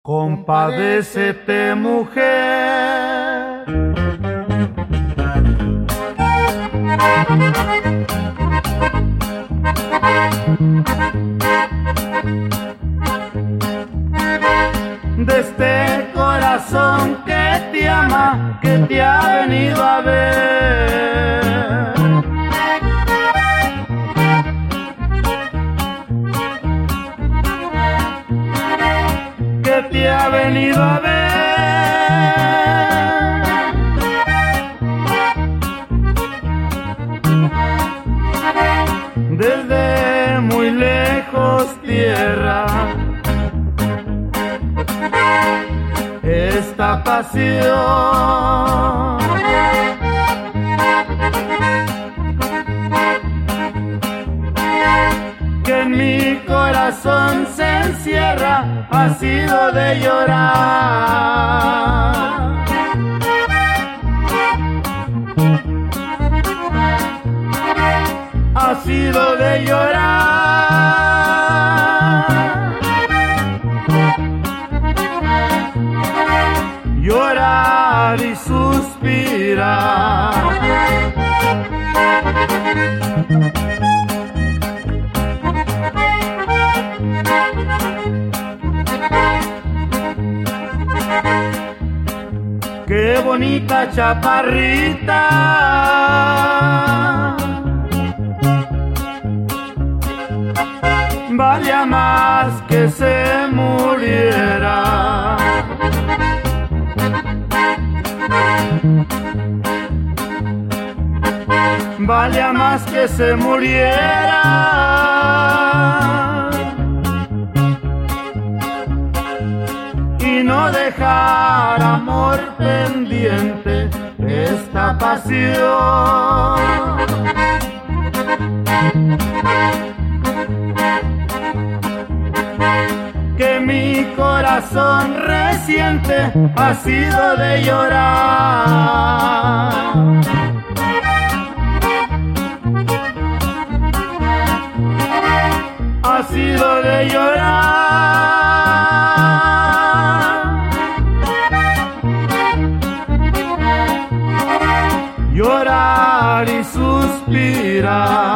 Compadécete, mujer. De este corazón que te ama, que te ha venido a ver. Que te ha venido a ver. Desde muy lejos tierra, esta pasión que en mi corazón se encierra ha sido de llorar. Ha sido de llorar. Llorar y suspirar. Qué bonita chaparrita, valía más que se muriera. Valía más que se muriera. Y no dejar amor pendiente esta pasión. Que mi corazón reciente ha sido de llorar. Ha sido de llorar. Llorar y suspirar.